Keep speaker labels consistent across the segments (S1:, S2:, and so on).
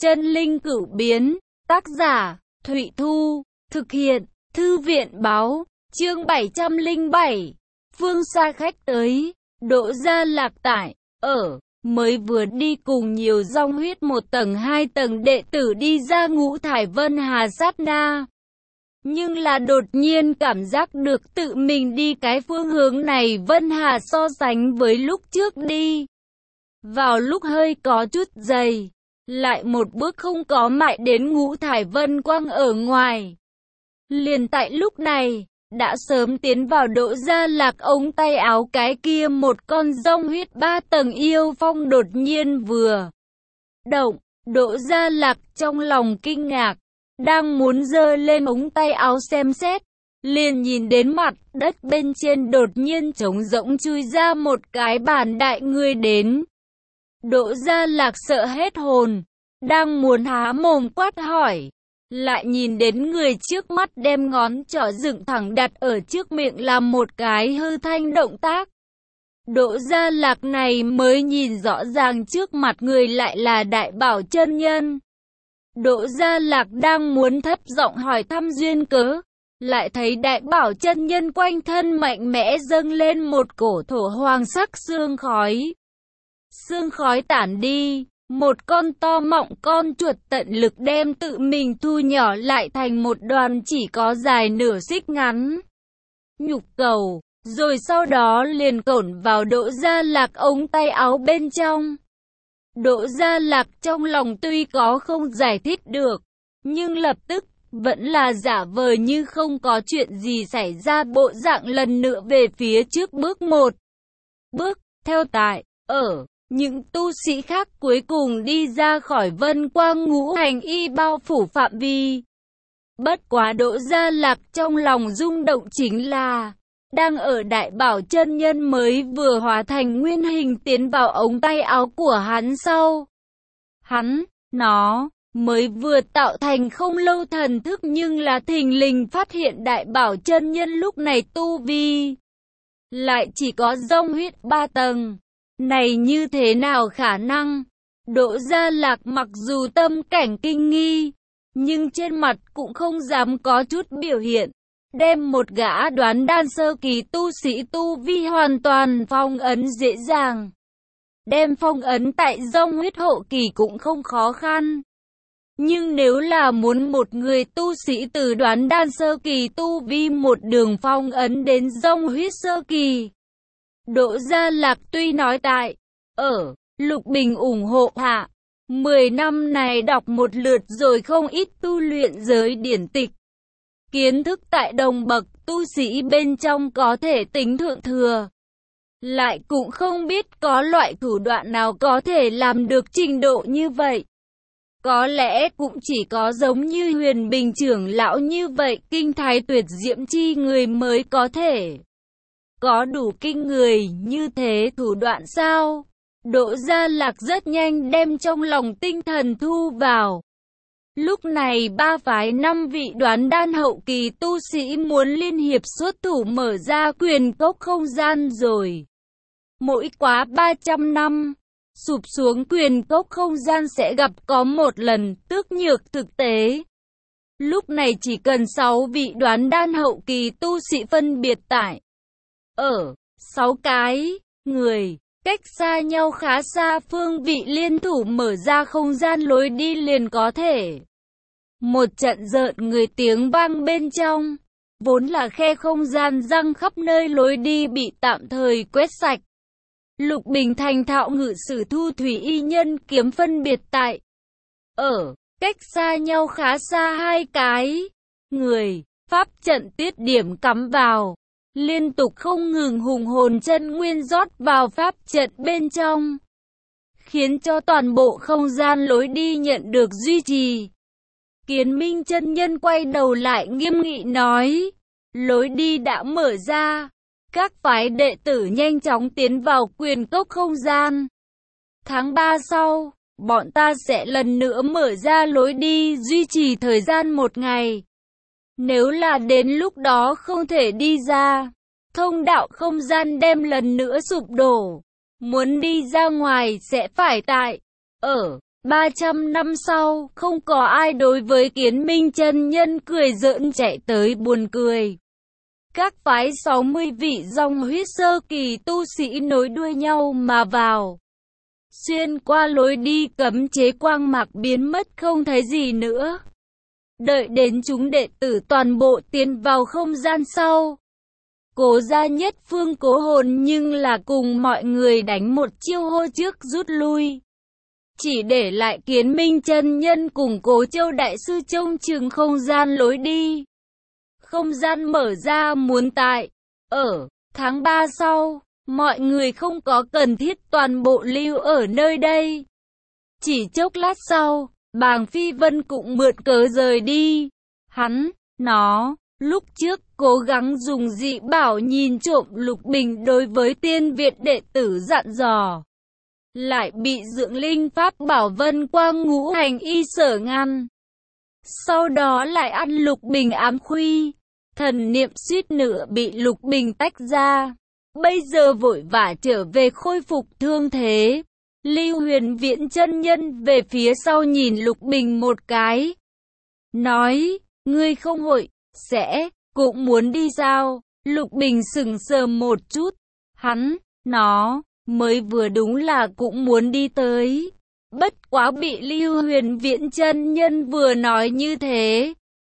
S1: Chân linh cửu biến, tác giả, Thụy Thu, thực hiện, Thư viện báo, chương 707, phương xa khách tới, Đỗ Gia Lạc tại, mới vừa đi cùng nhiều dòng huyết 1 tầng 2 tầng đệ tử đi ra Ngũ Thải Vân Hà sát na. Nhưng là đột nhiên cảm giác được tự mình đi cái phương hướng này Vân Hà so sánh với lúc trước đi. Vào lúc hơi có chút dày, lại một bước không có mại đến Ngũ Thải Vân Quang ở ngoài. Liền tại lúc này, đã sớm tiến vào Đỗ Gia Lạc ống tay áo cái kia một con rông huyết 3 tầng yêu phong đột nhiên vừa động. Đỗ Gia Lạc trong lòng kinh ngạc, đang muốn giơ lên ống tay áo xem xét, liền nhìn đến mặt đất bên trên đột nhiên trống rỗng chui ra một cái bản đại người đến. Đỗ Gia Lạc sợ hết hồn, đang muốn há mồm quát hỏi, lại nhìn đến người trước mắt đem ngón trỏ dựng thẳng đặt ở trước miệng làm một cái hư thanh động tác. Đỗ Gia Lạc này mới nhìn rõ ràng trước mặt người lại là Đại Bảo chân nhân. Đỗ Gia Lạc đang muốn thấp giọng hỏi thăm duyên cớ, lại thấy Đại Bảo chân nhân quanh thân mạnh mẽ dâng lên một cổ thổ hoàng sắc sương khói. Sương khói tản đi, một con to mọng con chuột tận lực đem tự mình thu nhỏ lại thành một đoàn chỉ có dài nửa xích ngắn nhục cầu, rồi sau đó liền cổn vào Đỗ Gia Lạc ống tay áo bên trong. Đỗ Gia Lạc trong lòng tuy có không giải thích được, nhưng lập tức vẫn là giả vờ như không có chuyện gì xảy ra bộ dạng lần nữa về phía trước bước một. Bước theo tại, những tu sĩ khác cuối cùng đi ra khỏi Vân Quang Ngũ Hành Y bao phủ phạm vi. Bất quá Đỗ Gia Lạc trong lòng rung động chính là, đang ở Đại Bảo chân nhân mới vừa hóa thành nguyên hình tiến vào ống tay áo của hắn sau. Nó mới vừa tạo thành không lâu thần thức nhưng là thình lình phát hiện Đại Bảo chân nhân lúc này tu vi lại chỉ có rông huyết 3 tầng. Này như thế nào khả năng? Đỗ Gia Lạc mặc dù tâm cảnh kinh nghi, nhưng trên mặt cũng không dám có chút biểu hiện. Đem một gã đoán đan sơ kỳ tu sĩ tu vi hoàn toàn phong ấn dễ dàng. Đem phong ấn tại rông huyết hậu kỳ cũng không khó khăn. Nhưng nếu là muốn một người tu sĩ từ đoán đan sơ kỳ tu vi một đường phong ấn đến rông huyết sơ kỳ, Đỗ Gia Lạc tuy nói tại, Lục Bình ủng hộ hạ, 10 năm này đọc một lượt rồi không ít tu luyện giới điển tịch. Kiến thức tại đồng bậc tu sĩ bên trong có thể tính thượng thừa. Lại cũng không biết có loại thủ đoạn nào có thể làm được trình độ như vậy. Có lẽ cũng chỉ có giống như Huyền Bình trưởng lão như vậy kinh thái tuyệt diễm chi người mới có thể có đủ kinh người như thế thủ đoạn sao? Đỗ Gia Lạc rất nhanh đem trong lòng tinh thần thu vào. Lúc này 3 phái 5 vị đoán đan hậu kỳ tu sĩ muốn liên hiệp xuất thủ mở ra quyền cốc không gian rồi. Mỗi quá 300 năm, sụp xuống quyền cốc không gian sẽ gặp có một lần tước nhược thực tế. Lúc này chỉ cần 6 vị đoán đan hậu kỳ tu sĩ phân biệt tại 6 cái người, cách xa nhau khá xa phương vị liên thủ mở ra không gian lối đi liền có thể. Một trận rợn người tiếng vang bên trong, vốn là khe không gian răng khắp nơi lối đi bị tạm thời quét sạch. Lục Bình thành thạo ngự sử thu thủy y nhân kiếm phân biệt tại cách xa nhau khá xa 2 cái người, pháp trận tiết điểm cắm vào, liên tục không ngừng hùng hồn chân nguyên rót vào pháp trận bên trong, khiến cho toàn bộ không gian lối đi nhận được duy trì. Kiến Minh chân nhân quay đầu lại nghiêm nghị nói, lối đi đã mở ra, các phái đệ tử nhanh chóng tiến vào quyền cốc không gian. Tháng 3 sau, bọn ta sẽ lần nữa mở ra lối đi duy trì thời gian 1 ngày. Nếu là đến lúc đó không thể đi ra, thông đạo không gian đem lần nữa sụp đổ. Muốn đi ra ngoài sẽ phải tại 300 năm sau, không có ai đối với Kiến Minh chân nhân cười giỡn chạy tới buồn cười. Các phái 60 vị dòng huyết sơ kỳ tu sĩ nối đuôi nhau mà vào. Xuyên qua lối đi cấm chế quang mạc biến mất không thấy gì nữa. Đợi đến chúng đệ tử toàn bộ tiến vào không gian sau. Cố Gia Nhất Phương cố hồn nhưng là cùng mọi người đánh một chiêu hô trước rút lui. Chỉ để lại Kiến Minh chân nhân cùng Cố Châu đại sư trông chừng không gian lối đi. Không gian mở ra muốn tại. Ở tháng 3 sau, mọi người không có cần thiết toàn bộ lưu ở nơi đây. Chỉ chốc lát sau, Bàng Phi Vân cũng mượn cớ rời đi. Nó, lúc trước cố gắng dùng dị bảo nhìn trộm Lục Bình đối với tiên viện đệ tử dặn dò. Lại bị dưỡng linh pháp bảo Vân Quang Ngũ Hành Y sở ngăn. Sau đó lại ăn Lục Bình ám khuy. Thần niệm suýt nữa bị Lục Bình tách ra. Bây giờ vội vã trở về khôi phục thương thế. Lưu Huyền Viễn chân nhân về phía sau nhìn Lục Bình một cái. Nói, ngươi không hội, cũng muốn đi sao? Lục Bình sững sờ một chút. Nó, mới vừa đúng là cũng muốn đi tới. Bất quá bị Lưu Huyền Viễn chân nhân vừa nói như thế.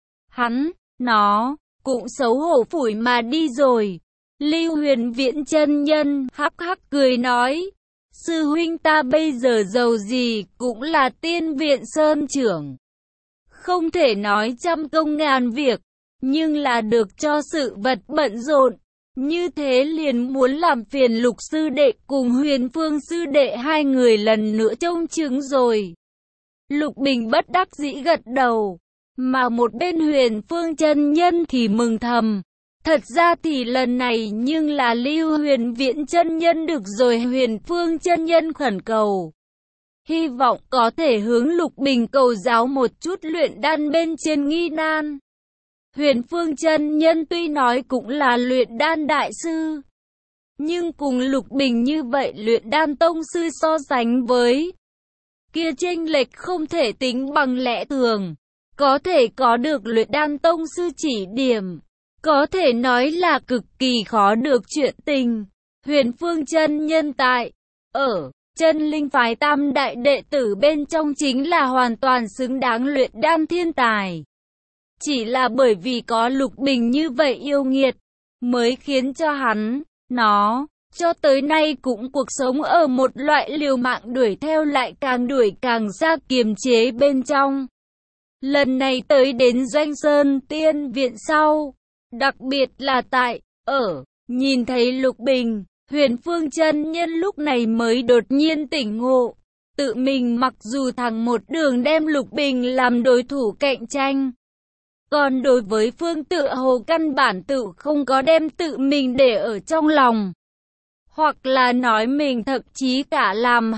S1: Nó, cũng xấu hổ phủi mà đi rồi. Lưu Huyền Viễn chân nhân hắc hắc cười nói. Sư huynh ta bây giờ giàu gì cũng là tiên viện sơn trưởng. Không thể nói trăm công ngàn việc, nhưng là được cho sự vật bận rộn. Như thế liền muốn làm phiền Lục sư đệ cùng Huyền Phương sư đệ hai người lần nữa trông chứng rồi. Lục Bình bất đắc dĩ gật đầu, mà một bên Huyền Phương chân nhân thì mừng thầm. Thật ra thì lần này nhưng là Lưu Huyền Viễn chân nhân được rồi. Huyền Phương chân nhân khẩn cầu, hy vọng có thể hướng Lục Bình cầu giáo một chút luyện đan bên trên nghi nan. Huyền Phương chân nhân tuy nói cũng là luyện đan đại sư, nhưng cùng Lục Bình như vậy luyện đan tông sư so sánh với kia chênh lệch không thể tính bằng lẽ thường. Có thể có được luyện đan tông sư chỉ điểm, có thể nói là cực kỳ khó được chuyện tình. Huyền Phương chân nhân tại ở Chân Linh phái tam đại đệ tử bên trong chính là hoàn toàn xứng đáng luyện đan thiên tài. Chỉ là bởi vì có Lục Bình như vậy yêu nghiệt, mới khiến cho nó, cho tới nay cũng cuộc sống ở một loại liều mạng đuổi theo lại càng đuổi càng xa kiềm chế bên trong. Lần này tới đến Doanh Sơn Tiên Viện sau, đặc biệt là tại nhìn thấy Lục Bình, Huyền Phương chân nhân lúc này mới đột nhiên tỉnh ngộ. Tự mình mặc dù thẳng một đường đem Lục Bình làm đối thủ cạnh tranh, còn đối với Phương tựa hồ căn bản tự không có đem tự mình để ở trong lòng. Hoặc là nói mình thậm chí cả làm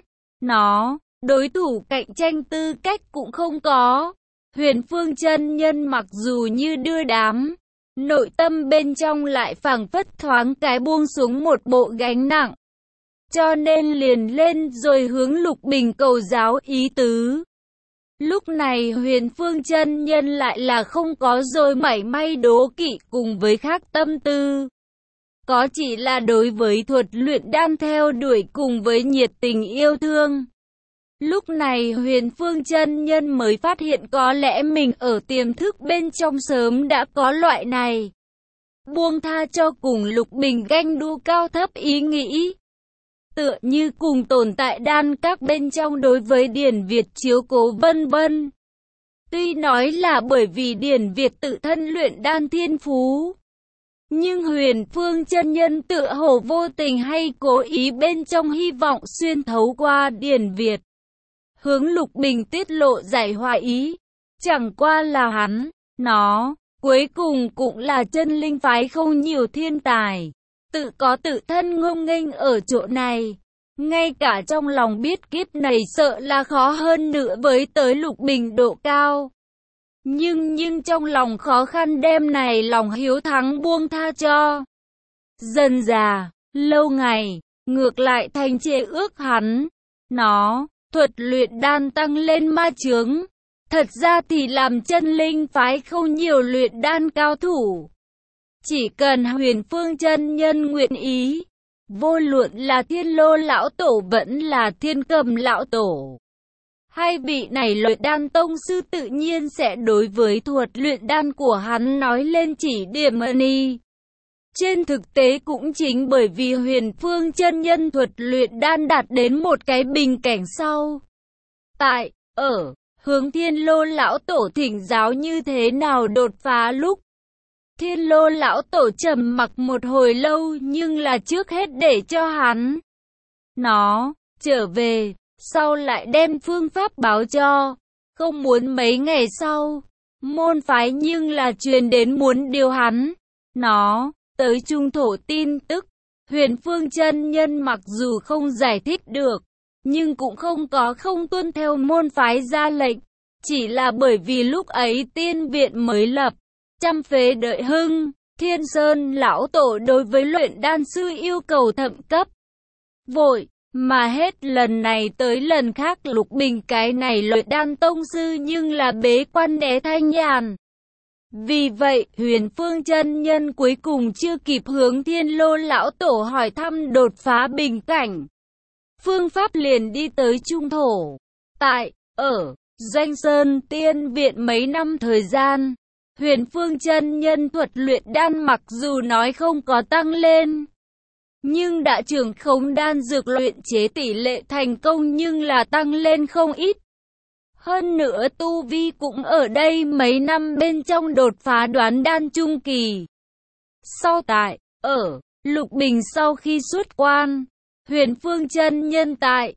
S1: nó, đối thủ cạnh tranh tư cách cũng không có. Huyền Phương chân nhân mặc dù như đưa đám, nội tâm bên trong lại phảng phất thoáng cái buông xuống một bộ gánh nặng. Cho nên liền lên rồi hướng Lục Bình cầu giáo ý tứ. Lúc này Huyền Phương chân nhân lại là không có rồi mảy may đố kỵ cùng với khác tâm tư. Có chỉ là đối với thuật luyện đan theo đuổi cùng với nhiệt tình yêu thương. Lúc này Huyền Phương chân nhân mới phát hiện có lẽ mình ở tiềm thức bên trong sớm đã có loại này. Buông tha cho cùng Lục Bình ganh đua cao thấp ý nghĩ. Tựa như cùng tồn tại đan các bên trong đối với Điển Việt chiếu cố vân vân. Tuy nói là bởi vì Điển Việt tự thân luyện đan thiên phú, nhưng Huyền Phương chân nhân tựa hồ vô tình hay cố ý bên trong hy vọng xuyên thấu qua Điển Việt, hướng Lục Bình tiết lộ giải hòa ý. Chẳng qua là nó, cuối cùng cũng là Chân Linh phái không nhiều thiên tài, tự có tự thân ngông nghênh ở chỗ này. Ngay cả trong lòng biết kiếp này sợ là khó hơn nữa với tới Lục Bình độ cao. Nhưng trong lòng khó khăn đem này lòng hiếu thắng buông tha cho. Dần dà, lâu ngày, ngược lại thành chế ước nó, thuật luyện đan tăng lên ma chướng. Thật ra thì làm chân linh phái không nhiều luyện đan cao thủ. Chỉ cần Huyền Phương chân nhân nguyện ý, vô luận là Thiên Lô lão tổ vẫn là Thiên Cầm lão tổ, hai vị này luyện đan tông sư tự nhiên sẽ đối với thuật luyện đan của hắn nói lên chỉ điểm ân y. Trên thực tế cũng chính bởi vì Huyền Phương chân nhân thuật luyện đan đạt đến một cái bình cảnh sau. Hướng Thiên Lô lão tổ thỉnh giáo như thế nào đột phá lúc. Thiên Lô lão tổ trầm mặc một hồi lâu nhưng là trước hết để cho hắn nó trở về, sau lại đem phương pháp báo cho. Không muốn mấy ngày sau, môn phái nhưng là truyền đến muốn điều hắn nó tới trung thổ tin tức. Huyền Phương chân nhân mặc dù không giải thích được, nhưng cũng không tuân theo môn phái ra lệnh. Chỉ là bởi vì lúc ấy tiên viện mới lập, trăm phế đợi hưng, Thiên Sơn lão tổ đối với luyện đan sư yêu cầu thậm cấp. Vội, mà hết lần này tới lần khác Lục Bình cái này luyện đan tông sư nhưng là bế quan né thanh nhàn. Vì vậy, Huyền Phương chân nhân cuối cùng chưa kịp hướng Thiên Lô lão tổ hỏi thăm đột phá bình cảnh. Phương pháp liền đi tới trung thổ. Doanh Sơn Tiên Viện mấy năm thời gian, Huyền Phương chân nhân thuật luyện đan mặc dù nói không có tăng lên, nhưng đã trưởng khống đan dược luyện chế tỷ lệ thành công nhưng là tăng lên không ít. Hơn nữa tu vi cũng ở đây mấy năm bên trong đột phá đoán đan trung kỳ. Lục Bình sau khi xuất quan, Huyền Phương chân nhân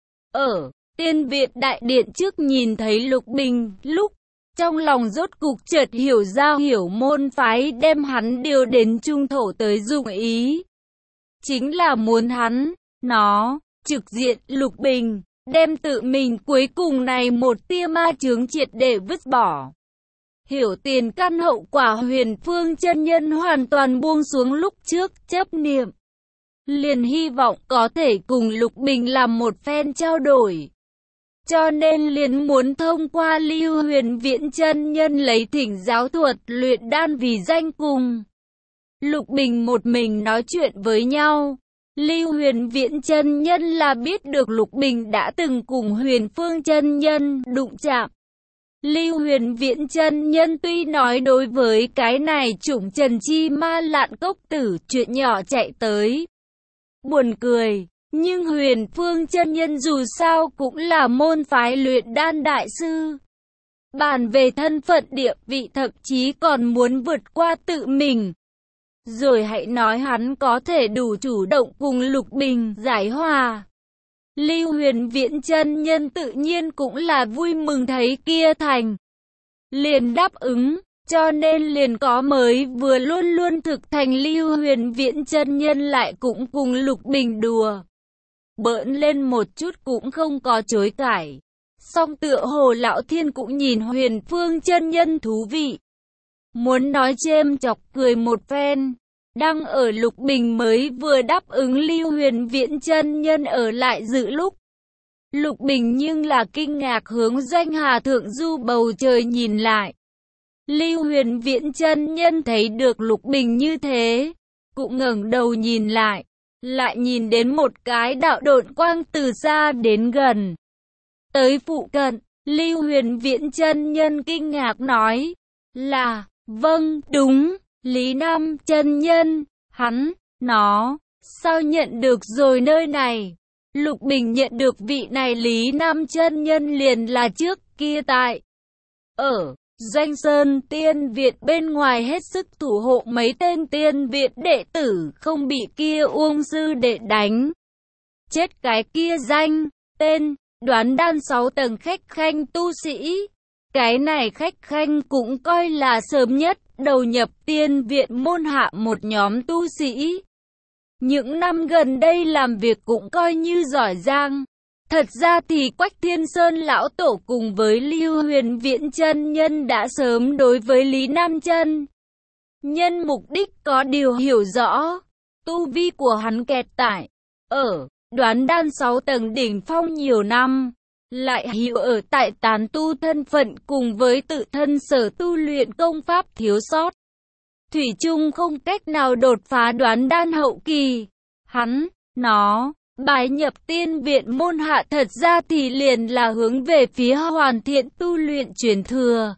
S1: Tiên Viện đại điện trước nhìn thấy Lục Bình lúc trong lòng rốt cục chợt hiểu môn phái đem hắn điều đến trung thổ tới dụng ý. Chính là muốn hắn nó trực diện Lục Bình, đem tự mình cuối cùng này một tia ma chướng triệt để vứt bỏ. Hiểu tiền căn hậu quả, Huyền Phương chân nhân hoàn toàn buông xuống lúc trước chấp niệm. Liền hy vọng có thể cùng Lục Bình làm một phen trao đổi. Cho nên liền muốn thông qua Lưu Huyền Viễn chân nhân lấy thỉnh giáo thuật luyện đan vì danh cùng Lục Bình một mình nói chuyện với nhau. Lưu Huyền Viễn chân nhân là biết được Lục Bình đã từng cùng Huyền Phương chân nhân đụng chạm. Lưu Huyền Viễn chân nhân tuy nói đối với cái này chủng Trần Chi Ma Lạn Cốc Tử chuyện nhỏ chạy tới buồn cười, nhưng Huyền Phương chân nhân dù sao cũng là môn phái luyện đan đại sư. Bàn về thân phận địa vị thậm chí còn muốn vượt qua tự mình. Rồi hãy nói hắn có thể đủ chủ động cùng Lục Bình giải hòa. Lưu Huyền Viễn chân nhân tự nhiên cũng là vui mừng thấy kia thành. Liền đáp ứng, cho nên liền có mới vừa luôn luôn thực thành Lưu Huyền Viễn chân nhân lại cũng cùng Lục Bình đùa bỡn lên một chút cũng không có chối cãi. Song tựa hồ lão thiên cũng nhìn Huyền Phương chân nhân thú vị, muốn nói chêm chọc cười một phen. Đang ở Lục Bình mới vừa đáp ứng Lưu Huyền Viễn chân nhân ở lại dự lúc. Lục Bình nhưng là kinh ngạc hướng Doanh Hà thượng du bầu trời nhìn lại. Lưu Huyền Viễn chân nhân thấy được Lục Bình như thế, cũng ngẩng đầu nhìn lại nhìn đến một cái đạo độn quang từ xa đến gần. Tới phụ cận, Lưu Huyền Viễn chân nhân kinh ngạc nói là, vâng, đúng, Lý Nam chân nhân, nó, sao nhận được rồi nơi này? Lục Bình nhận được vị này Lý Nam chân nhân liền là trước kia tại Doanh Sơn Tiên Viện bên ngoài hết sức thủ hộ mấy tên tiên viện đệ tử không bị kia Uông sư đệ đánh chết cái kia danh, tên, đoán đan 6 tầng khách khanh tu sĩ. Cái này khách khanh cũng coi là sớm nhất đầu nhập tiên viện môn hạ một nhóm tu sĩ. Những năm gần đây làm việc cũng coi như giỏi giang. Thật ra thì Quách Thiên Sơn lão tổ cùng với Lưu Huyền Viễn chân nhân đã sớm đối với Lý Nam chân nhân mục đích có điều hiểu rõ. Tu vi của hắn kẹt tại đoán đan 6 tầng đỉnh phong nhiều năm, lại hữu ở tại tán tu thân phận cùng với tự thân sở tu luyện công pháp thiếu sót. Thủy chung không cách nào đột phá đoán đan hậu kỳ. Nó bái nhập tiên viện môn hạ thật ra thì liền là hướng về phía hoàn thiện tu luyện truyền thừa.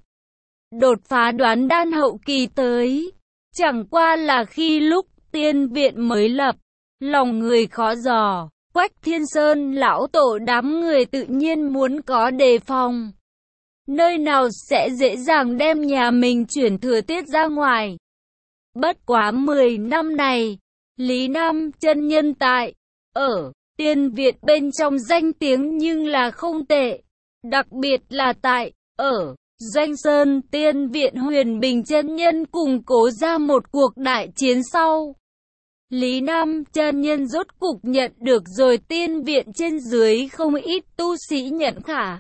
S1: Đột phá đoán đan hậu kỳ tới, chẳng qua là khi lúc tiên viện mới lập, lòng người khó dò, Quách Thiên Sơn lão tổ đám người tự nhiên muốn có đề phòng. Nơi nào sẽ dễ dàng đem nhà mình chuyển thừa tiết ra ngoài. Bất quá 10 năm này, Lý Nam chân nhân tại ở tiên viện bên trong danh tiếng nhưng là không tệ, đặc biệt là tại ở Doanh Sơn tiên viện Huyền Bình chân nhân củng cố ra một cuộc đại chiến sau. Lý Nam chân nhân rốt cục nhận được rồi tiên viện trên dưới không ít tu sĩ nhận khả.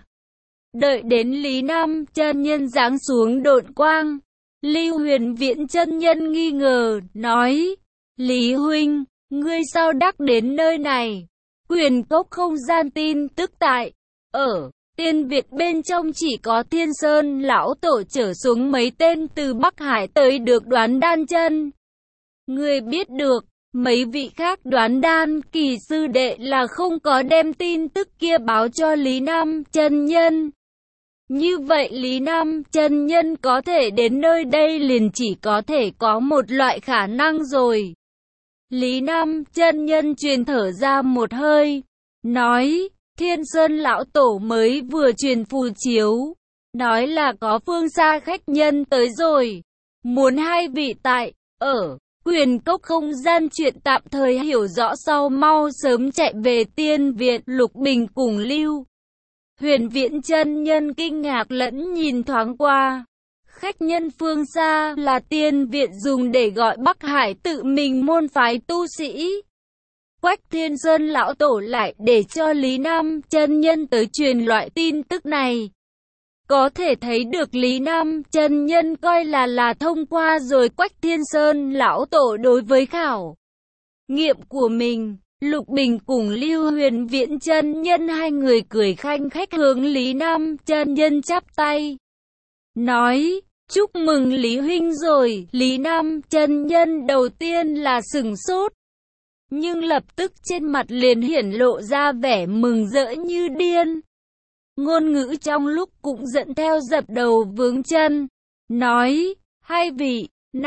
S1: Đợi đến Lý Nam chân nhân giáng xuống độn quang, Lưu Huyền Viễn chân nhân nghi ngờ, nói, Lý huynh, ngươi sao đắc đến nơi này? Quyền cốc không gian tin tức tại ở tiên viện bên trong chỉ có Thiên Sơn lão tổ trở xuống mấy tên từ Bắc Hải tới được đoán đan chân. Ngươi biết được, mấy vị khác đoán đan kỳ sư đệ là không có đem tin tức kia báo cho Lý Nam chân nhân. Như vậy Lý Nam chân nhân có thể đến nơi đây liền chỉ có thể có một loại khả năng rồi. Lý Nam chân nhân truyền thở ra một hơi, nói, Thiên Sơn lão tổ mới vừa truyền phù chiếu, nói là có phương xa khách nhân tới rồi, muốn hai vị tại ở Quyền cốc không gian chuyện tạm thời hiểu rõ sau mau sớm chạy về tiên viện. Lục Bình cùng Lưu Huyền Viễn chân nhân kinh ngạc lẫn nhìn thoáng qua. Khách nhân phương xa là tiên viện dùng để gọi Bắc Hải tự mình môn phái tu sĩ. Quách Thiên Sơn lão tổ lại để cho Lý Nam chân nhân tới truyền loại tin tức này. Có thể thấy được Lý Nam chân nhân coi là thông qua rồi Quách Thiên Sơn lão tổ đối với khảo nghiệm của mình. Lục Bình cùng Lưu Huyền Viễn chân nhân hai người cười khanh khách hướng Lý Nam chân nhân chắp tay, nói, chúc mừng Lý huynh rồi. Lý Nam chân nhân đầu tiên là sửng sốt, nhưng lập tức trên mặt liền hiển lộ ra vẻ mừng rỡ như điên. Ngôn ngữ trong lúc cũng dẫn theo dập đầu vướng chân, nói, hai vị,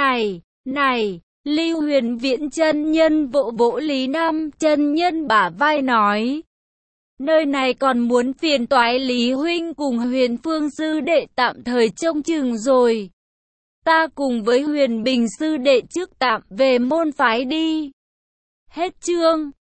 S1: này, Lưu Huyền Viễn chân nhân vỗ vỗ Lý Nam chân nhân bả vai nói, nơi này còn muốn phiền toái Lý huynh cùng Huyền Phương sư đệ tạm thời trông chừng rồi. Ta cùng với Huyền Bình sư đệ trước tạm về môn phái đi. Hết chương.